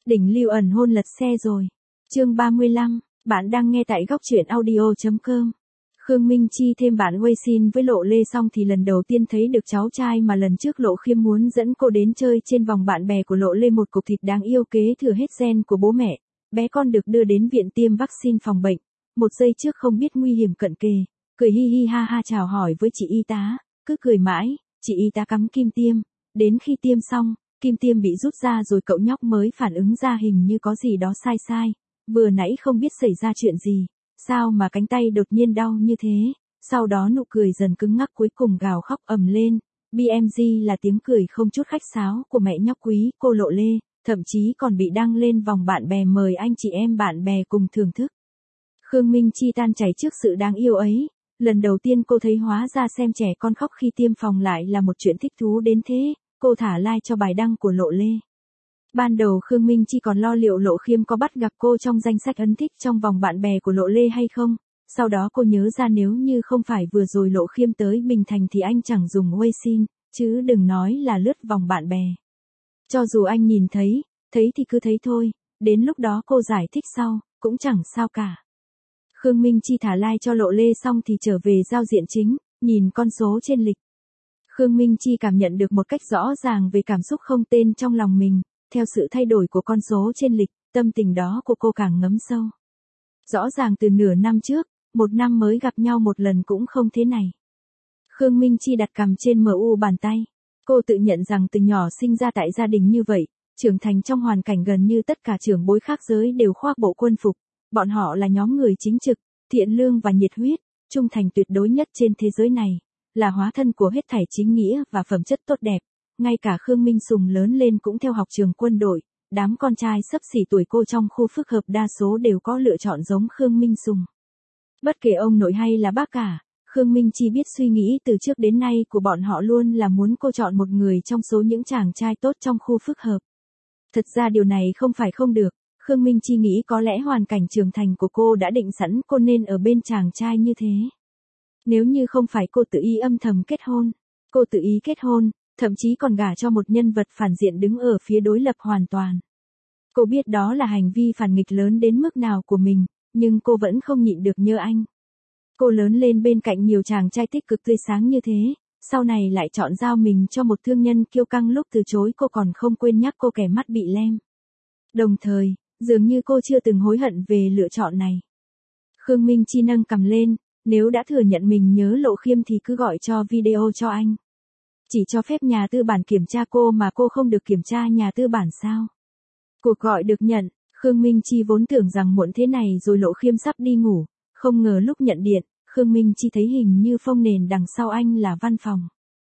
Đỉnh lưu ẩn hôn lật xe rồi. Chương 35, bạn đang nghe tại góc truyện audio.com. Khương Minh Chi thêm bạn Weixin với Lộ Lê xong thì lần đầu tiên thấy được cháu trai mà lần trước Lộ Khiêm muốn dẫn cô đến chơi trên vòng bạn bè của Lộ Lê, một cục thịt đáng yêu kế thừa hết gen của bố mẹ. Bé con được đưa đến viện tiêm vaccine phòng bệnh. Một giây trước không biết nguy hiểm cận kề, cười hi hi ha ha chào hỏi với chị y tá, cứ cười mãi, chị y tá cắm kim tiêm. Đến khi tiêm xong, kim tiêm bị rút ra rồi cậu nhóc mới phản ứng ra hình như có gì đó sai sai. Vừa nãy không biết xảy ra chuyện gì, sao mà cánh tay đột nhiên đau như thế. Sau đó nụ cười dần cứng ngắc, cuối cùng gào khóc ầm lên. BMG là tiếng cười không chút khách sáo của mẹ nhóc quý cô Lộ Lê, thậm chí còn bị đăng lên vòng bạn bè mời anh chị em bạn bè cùng thưởng thức. Khương Minh Chi tan chảy trước sự đáng yêu ấy. Lần đầu tiên cô thấy hóa ra xem trẻ con khóc khi tiêm phòng lại là một chuyện thích thú đến thế. Cô thả like cho bài đăng của Lộ Lê. Ban đầu Khương Minh Chi còn lo liệu Lộ Khiêm có bắt gặp cô trong danh sách ấn thích trong vòng bạn bè của Lộ Lê hay không. Sau đó cô nhớ ra nếu như không phải vừa rồi Lộ Khiêm tới Bình Thành thì anh chẳng dùng Weixin, chứ đừng nói là lướt vòng bạn bè. Cho dù anh nhìn thấy thì cứ thấy thôi, đến lúc đó cô giải thích sau, cũng chẳng sao cả. Khương Minh Chi thả like cho Lộ Lê xong thì trở về giao diện chính, nhìn con số trên lịch. Khương Minh Chi cảm nhận được một cách rõ ràng về cảm xúc không tên trong lòng mình. Theo sự thay đổi của con số trên lịch, tâm tình đó của cô càng ngấm sâu. Rõ ràng từ nửa năm trước, một năm mới gặp nhau một lần cũng không thế này. Khương Minh Chi đặt cằm trên mu bàn tay. Cô tự nhận rằng từ nhỏ sinh ra tại gia đình như vậy, trưởng thành trong hoàn cảnh gần như tất cả trưởng bối khác giới đều khoác bộ quân phục. Bọn họ là nhóm người chính trực, thiện lương và nhiệt huyết, trung thành tuyệt đối nhất trên thế giới này, là hóa thân của hết thảy chính nghĩa và phẩm chất tốt đẹp. Ngay cả Khương Minh Sùng lớn lên cũng theo học trường quân đội, đám con trai xấp xỉ tuổi cô trong khu phức hợp đa số đều có lựa chọn giống Khương Minh Sùng. Bất kể ông nội hay là bác cả, Khương Minh Chi biết suy nghĩ từ trước đến nay của bọn họ luôn là muốn cô chọn một người trong số những chàng trai tốt trong khu phức hợp. Thật ra điều này không phải không được, Khương Minh Chi nghĩ có lẽ hoàn cảnh trưởng thành của cô đã định sẵn cô nên ở bên chàng trai như thế. Nếu như không phải cô tự ý âm thầm kết hôn, cô tự ý kết hôn, thậm chí còn gả cho một nhân vật phản diện đứng ở phía đối lập hoàn toàn. Cô biết đó là hành vi phản nghịch lớn đến mức nào của mình, nhưng cô vẫn không nhịn được nhớ anh. Cô lớn lên bên cạnh nhiều chàng trai tích cực tươi sáng như thế, sau này lại chọn giao mình cho một thương nhân kiêu căng, lúc từ chối cô còn không quên nhắc cô kẻ mắt bị lem. Đồng thời, dường như cô chưa từng hối hận về lựa chọn này. Khương Minh Chi nâng cằm lên, nếu đã thừa nhận mình nhớ Lộ Khiêm thì cứ gọi cho video cho anh. Chỉ cho phép nhà tư bản kiểm tra cô mà cô không được kiểm tra nhà tư bản sao? Cuộc gọi được nhận, Khương Minh Chi vốn tưởng rằng muộn thế này rồi Lộ Khiêm sắp đi ngủ, không ngờ lúc nhận điện, Khương Minh Chi thấy hình như phông nền đằng sau anh là văn phòng.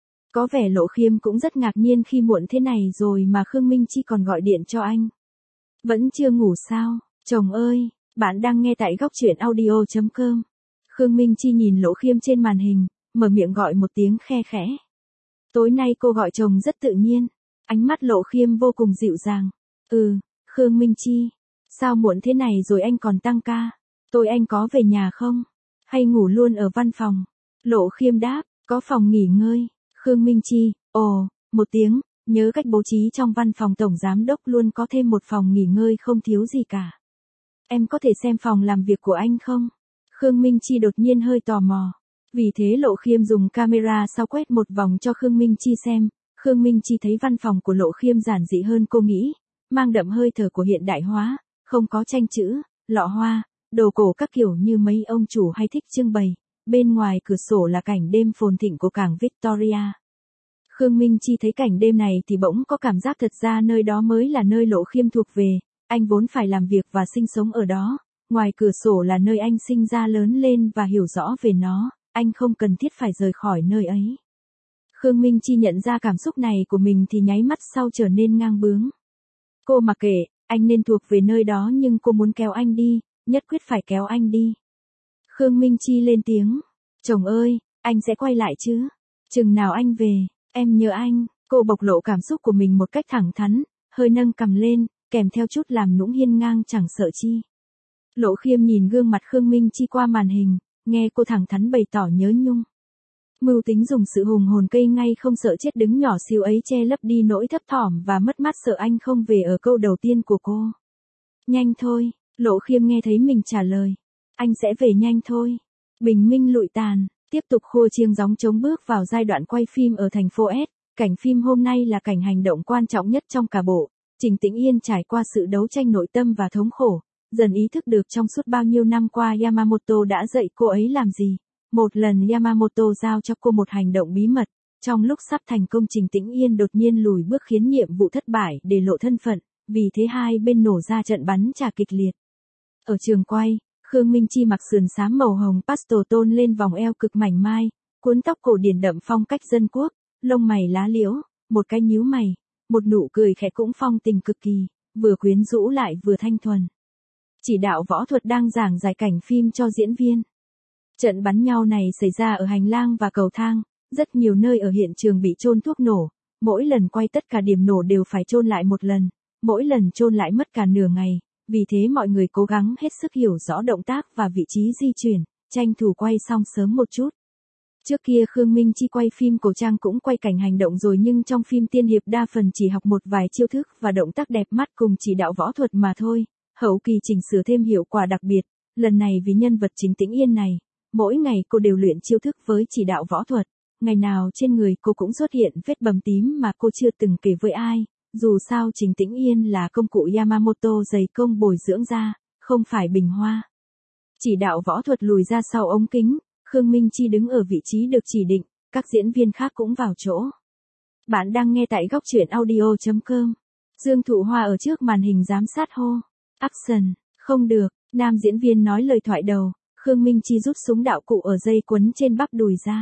Có vẻ Lộ Khiêm cũng rất ngạc nhiên khi muộn thế này rồi mà Khương Minh Chi còn gọi điện cho anh. Vẫn chưa ngủ sao? Chồng ơi, bạn đang nghe tại góc truyện audio.com. Khương Minh Chi nhìn Lộ Khiêm trên màn hình, mở miệng gọi một tiếng khe khẽ. Tối nay cô gọi chồng rất tự nhiên, ánh mắt Lộ Khiêm vô cùng dịu dàng. Khương Minh Chi, sao muộn thế này rồi anh còn tăng ca? Tối anh có về nhà không? Hay ngủ luôn ở văn phòng? Lộ Khiêm đáp, có phòng nghỉ ngơi. Khương Minh Chi, một tiếng, nhớ cách bố trí trong văn phòng tổng giám đốc luôn có thêm một phòng nghỉ ngơi không thiếu gì cả. Em có thể xem phòng làm việc của anh không? Khương Minh Chi đột nhiên hơi tò mò. Vì thế Lộ Khiêm dùng camera sau quét một vòng cho Khương Minh Chi xem. Khương Minh Chi thấy văn phòng của Lộ Khiêm giản dị hơn cô nghĩ, mang đậm hơi thở của hiện đại hóa, không có tranh chữ, lọ hoa, đồ cổ các kiểu như mấy ông chủ hay thích trưng bày. Bên ngoài cửa sổ là cảnh đêm phồn thịnh của cảng Victoria. Khương Minh Chi thấy cảnh đêm này thì bỗng có cảm giác thật ra nơi đó mới là nơi Lộ Khiêm thuộc về, anh vốn phải làm việc và sinh sống ở đó. Ngoài cửa sổ là nơi anh sinh ra lớn lên và hiểu rõ về nó, anh không cần thiết phải rời khỏi nơi ấy. Khương Minh Chi nhận ra cảm xúc này của mình thì nháy mắt sau trở nên ngang bướng. Cô mặc kệ, anh nên thuộc về nơi đó nhưng cô muốn kéo anh đi, nhất quyết phải kéo anh đi. Khương Minh Chi lên tiếng, chồng ơi, anh sẽ quay lại chứ? Chừng nào anh về, em nhớ anh. Cô bộc lộ cảm xúc của mình một cách thẳng thắn, hơi nâng cằm lên, kèm theo chút làm nũng hiên ngang chẳng sợ chi. Lộ Khiêm nhìn gương mặt Khương Minh Chi qua màn hình, nghe cô thẳng thắn bày tỏ nhớ nhung. Mưu tính dùng sự hùng hồn cây ngay không sợ chết đứng nhỏ xíu ấy che lấp đi nỗi thấp thỏm và mất mát sợ anh không về ở câu đầu tiên của cô. Nhanh thôi, Lộ Khiêm nghe thấy mình trả lời. Anh sẽ về nhanh thôi. Bình minh lụi tàn, tiếp tục khua chiêng gióng trống bước vào giai đoạn quay phim ở thành phố S. Cảnh phim hôm nay là cảnh hành động quan trọng nhất trong cả bộ. Trình Tĩnh Yên trải qua sự đấu tranh nội tâm và thống khổ, dần ý thức được trong suốt bao nhiêu năm qua Yamamoto đã dạy cô ấy làm gì. Một lần Yamamoto giao cho cô một hành động bí mật, trong lúc sắp thành công Trình Tĩnh Yên đột nhiên lùi bước khiến nhiệm vụ thất bại để lộ thân phận, vì thế hai bên nổ ra trận bắn trả kịch liệt. Ở trường quay, Khương Minh Chi mặc sườn xám màu hồng pastel tôn lên vòng eo cực mảnh mai, cuốn tóc cổ điển đậm phong cách dân quốc, lông mày lá liễu, một cái nhíu mày, một nụ cười khẽ cũng phong tình cực kỳ, vừa quyến rũ lại vừa thanh thuần. Chỉ đạo võ thuật đang giảng giải cảnh phim cho diễn viên. Trận bắn nhau này xảy ra ở hành lang và cầu thang, rất nhiều nơi ở hiện trường bị chôn thuốc nổ, mỗi lần quay tất cả điểm nổ đều phải chôn lại một lần, mỗi lần chôn lại mất cả nửa ngày, vì thế mọi người cố gắng hết sức hiểu rõ động tác và vị trí di chuyển, tranh thủ quay xong sớm một chút. Trước kia Khương Minh Chi quay phim cổ trang cũng quay cảnh hành động rồi nhưng trong phim tiên hiệp đa phần chỉ học một vài chiêu thức và động tác đẹp mắt cùng chỉ đạo võ thuật mà thôi, hậu kỳ chỉnh sửa thêm hiệu quả đặc biệt, lần này vì nhân vật Trình Tĩnh Yên này, mỗi ngày cô đều luyện chiêu thức với chỉ đạo võ thuật, ngày nào trên người cô cũng xuất hiện vết bầm tím mà cô chưa từng kể với ai, dù sao Trình Tĩnh Yên là công cụ Yamamoto dày công bồi dưỡng ra, không phải bình hoa. Chỉ đạo võ thuật lùi ra sau ống kính, Khương Minh Chi đứng ở vị trí được chỉ định, các diễn viên khác cũng vào chỗ. Bạn đang nghe tại góc truyện audio.com. Dương Thụ Hoa ở trước màn hình giám sát hô. Action, không được, nam diễn viên nói lời thoại đầu, Khương Minh Chi rút súng đạo cụ ở dây quấn trên bắp đùi ra.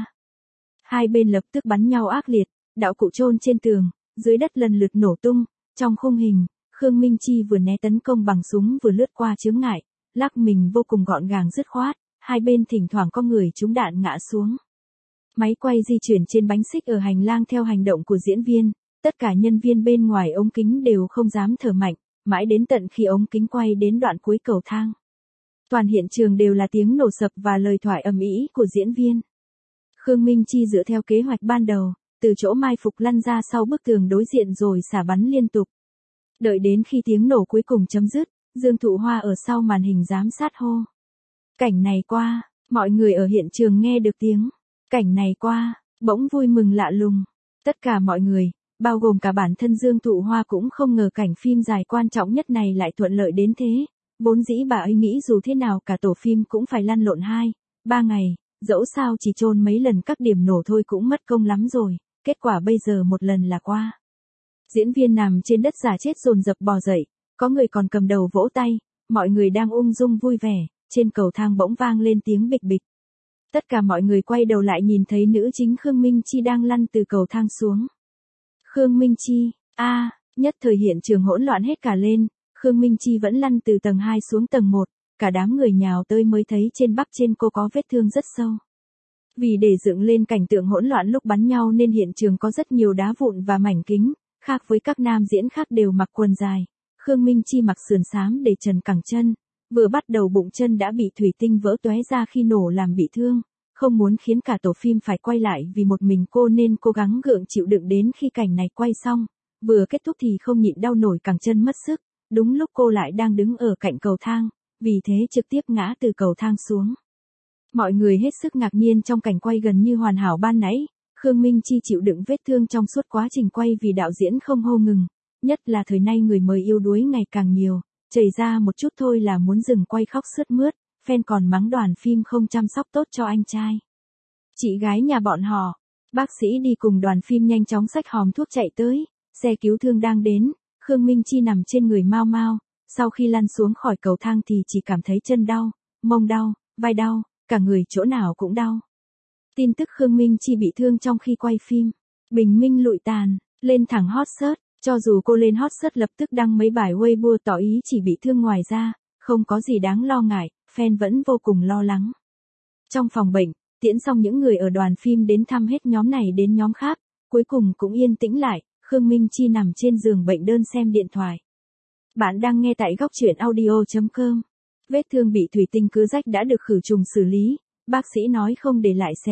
Hai bên lập tức bắn nhau ác liệt, đạo cụ chôn trên tường, dưới đất lần lượt nổ tung, trong khung hình, Khương Minh Chi vừa né tấn công bằng súng vừa lướt qua chướng ngại, lắc mình vô cùng gọn gàng dứt khoát, hai bên thỉnh thoảng có người trúng đạn ngã xuống. Máy quay di chuyển trên bánh xích ở hành lang theo hành động của diễn viên, tất cả nhân viên bên ngoài ống kính đều không dám thở mạnh, mãi đến tận khi ống kính quay đến đoạn cuối cầu thang. Toàn hiện trường đều là tiếng nổ sập và lời thoại ầm ĩ của diễn viên. Khương Minh Chi dựa theo kế hoạch ban đầu, từ chỗ mai phục lăn ra sau bức tường đối diện rồi xả bắn liên tục. Đợi đến khi tiếng nổ cuối cùng chấm dứt, Dương Thụ Hoa ở sau màn hình giám sát hô. Cảnh này qua, mọi người ở hiện trường nghe được tiếng. Cảnh này qua, bỗng vui mừng lạ lùng. Tất cả mọi người, bao gồm cả bản thân Dương Thụ Hoa cũng không ngờ cảnh phim dài quan trọng nhất này lại thuận lợi đến thế. Vốn dĩ bà ấy nghĩ dù thế nào cả tổ phim cũng phải lăn lộn 2-3 ngày, dẫu sao chỉ chôn mấy lần các điểm nổ thôi cũng mất công lắm rồi, kết quả bây giờ một lần là qua. Diễn viên nằm trên đất giả chết dồn dập bò dậy, có người còn cầm đầu vỗ tay, mọi người đang ung dung vui vẻ, trên cầu thang bỗng vang lên tiếng bịch bịch. Tất cả mọi người quay đầu lại nhìn thấy nữ chính Khương Minh Chi đang lăn từ cầu thang xuống. Khương Minh Chi, nhất thời hiện trường hỗn loạn hết cả lên, Khương Minh Chi vẫn lăn từ tầng 2 xuống tầng 1, cả đám người nhào tới mới thấy trên bắp trên cô có vết thương rất sâu. Vì để dựng lên cảnh tượng hỗn loạn lúc bắn nhau nên hiện trường có rất nhiều đá vụn và mảnh kính, khác với các nam diễn khác đều mặc quần dài. Khương Minh Chi mặc sườn xám để trần cẳng chân, vừa bắt đầu bụng chân đã bị thủy tinh vỡ tóe ra khi nổ làm bị thương, không muốn khiến cả tổ phim phải quay lại vì một mình cô nên cố gắng gượng chịu đựng đến khi cảnh này quay xong, vừa kết thúc thì không nhịn đau nổi cẳng chân mất sức, đúng lúc cô lại đang đứng ở cạnh cầu thang, vì thế trực tiếp ngã từ cầu thang xuống. Mọi người hết sức ngạc nhiên trong cảnh quay gần như hoàn hảo ban nãy, Khương Minh Chi chịu đựng vết thương trong suốt quá trình quay vì đạo diễn không hô ngừng, nhất là thời nay người mới yếu đuối ngày càng nhiều, chảy ra một chút thôi là muốn dừng quay khóc sướt mướt, fan còn mắng đoàn phim không chăm sóc tốt cho anh trai. Chị gái nhà bọn họ, bác sĩ đi cùng đoàn phim nhanh chóng xách hòm thuốc chạy tới, xe cứu thương đang đến, Khương Minh Chi nằm trên người Mao Mao, sau khi lăn xuống khỏi cầu thang thì chỉ cảm thấy chân đau, mông đau, vai đau, cả người chỗ nào cũng đau. Tin tức Khương Minh Chi bị thương trong khi quay phim, bình minh lụi tàn, lên thẳng hot search, cho dù cô lên hot search lập tức đăng mấy bài Weibo tỏ ý chỉ bị thương ngoài ra, không có gì đáng lo ngại, fan vẫn vô cùng lo lắng. Trong phòng bệnh, tiễn xong những người ở đoàn phim đến thăm hết nhóm này đến nhóm khác, cuối cùng cũng yên tĩnh lại, Khương Minh Chi nằm trên giường bệnh đơn xem điện thoại. Bạn đang nghe tại góc truyện audio.com. Vết thương bị thủy tinh cứa rách đã được khử trùng xử lý, bác sĩ nói không để lại sẹo,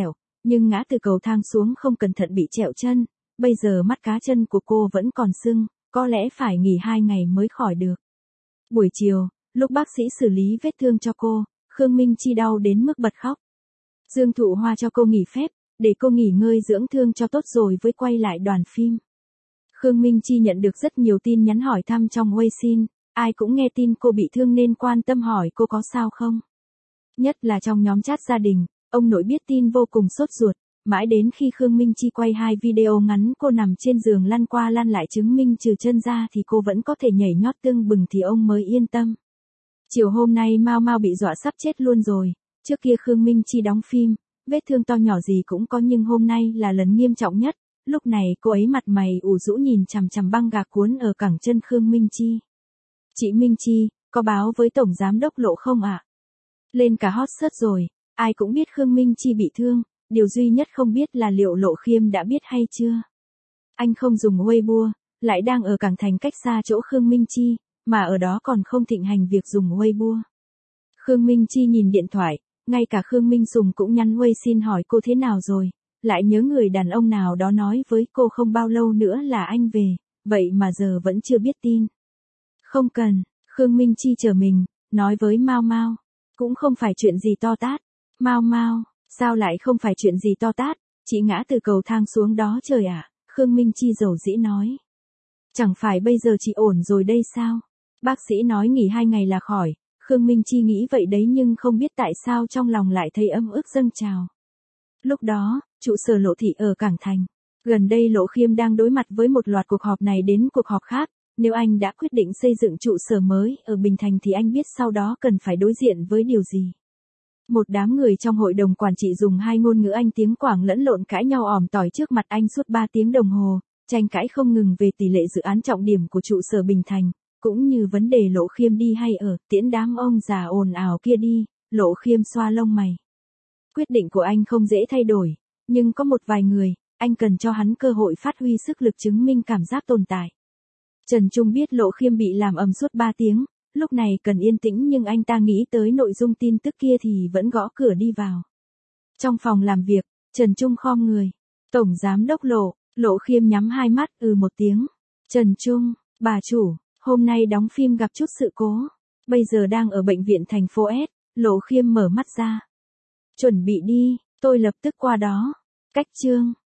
Nhưng ngã từ cầu thang xuống không cẩn thận bị trẹo chân, bây giờ mắt cá chân của cô vẫn còn sưng, có lẽ phải nghỉ 2 ngày mới khỏi được. Buổi chiều, lúc bác sĩ xử lý vết thương cho cô, Khương Minh Chi đau đến mức bật khóc. Dương Thụ Hoa cho cô nghỉ phép, để cô nghỉ ngơi dưỡng thương cho tốt rồi mới quay lại đoàn phim. Khương Minh Chi nhận được rất nhiều tin nhắn hỏi thăm trong Weixin, ai cũng nghe tin cô bị thương nên quan tâm hỏi cô có sao không. Nhất là trong nhóm chat gia đình, ông nội biết tin vô cùng sốt ruột, mãi đến khi Khương Minh Chi quay 2 video ngắn cô nằm trên giường lăn qua lăn lại chứng minh trừ chân ra thì cô vẫn có thể nhảy nhót tưng bừng thì ông mới yên tâm. Chiều hôm nay Mao Mao bị dọa sắp chết luôn rồi, trước kia Khương Minh Chi đóng phim, vết thương to nhỏ gì cũng có nhưng hôm nay là lần nghiêm trọng nhất, lúc này cô ấy mặt mày ủ rũ nhìn chằm chằm băng gạc cuốn ở cẳng chân Khương Minh Chi. Chị Minh Chi, có báo với Tổng Giám đốc Lộ không ạ? Lên cả hot search rồi, ai cũng biết Khương Minh Chi bị thương, điều duy nhất không biết là liệu Lộ Khiêm đã biết hay chưa. Anh không dùng Weibo, lại đang ở Cảng Thành cách xa chỗ Khương Minh Chi, mà ở đó còn không thịnh hành việc dùng Weibo. Khương Minh Chi nhìn điện thoại, ngay cả Khương Minh Sùng cũng nhắn Weixin hỏi cô thế nào rồi, lại nhớ người đàn ông nào đó nói với cô không bao lâu nữa là anh về, vậy mà giờ vẫn chưa biết tin. Không cần, Khương Minh Chi chờ mình, nói với Mao Mao, cũng không phải chuyện gì to tát. Mao Mao, sao lại không phải chuyện gì to tát, chị ngã từ cầu thang xuống đó trời ạ, Khương Minh Chi dầu dĩ nói. Chẳng phải bây giờ chị ổn rồi đây sao? Bác sĩ nói nghỉ 2 ngày là khỏi, Khương Minh Chi nghĩ vậy đấy nhưng không biết tại sao trong lòng lại thấy ấm ức dâng trào. Lúc đó, trụ sở Lộ thị ở Cảng Thành. Gần đây Lộ Khiêm đang đối mặt với một loạt cuộc họp này đến cuộc họp khác, nếu anh đã quyết định xây dựng trụ sở mới ở Bình Thành thì anh biết sau đó cần phải đối diện với điều gì. Một đám người trong hội đồng quản trị dùng 2 ngôn ngữ Anh tiếng Quảng lẫn lộn cãi nhau òm tỏi trước mặt anh suốt 3 tiếng đồng hồ, tranh cãi không ngừng về tỷ lệ dự án trọng điểm của trụ sở Bình Thành, cũng như vấn đề Lộ Khiêm đi hay ở, tiễn đám ông già ồn ào kia đi. Lộ Khiêm xoa lông mày. Quyết định của anh không dễ thay đổi, nhưng có một vài người, anh cần cho hắn cơ hội phát huy sức lực chứng minh cảm giác tồn tại. Trần Trung biết Lộ Khiêm bị làm ầm suốt 3 tiếng, lúc này cần yên tĩnh nhưng anh ta nghĩ tới nội dung tin tức kia thì vẫn gõ cửa đi vào. Trong phòng làm việc, Trần Trung khom người. Tổng Giám đốc Lộ, Lộ Khiêm nhắm 2 mắt một tiếng. Trần Trung, bà chủ, hôm nay đóng phim gặp chút sự cố. Bây giờ đang ở bệnh viện thành phố S, Lộ Khiêm mở mắt ra. Chuẩn bị đi, tôi lập tức qua đó. Cách chương.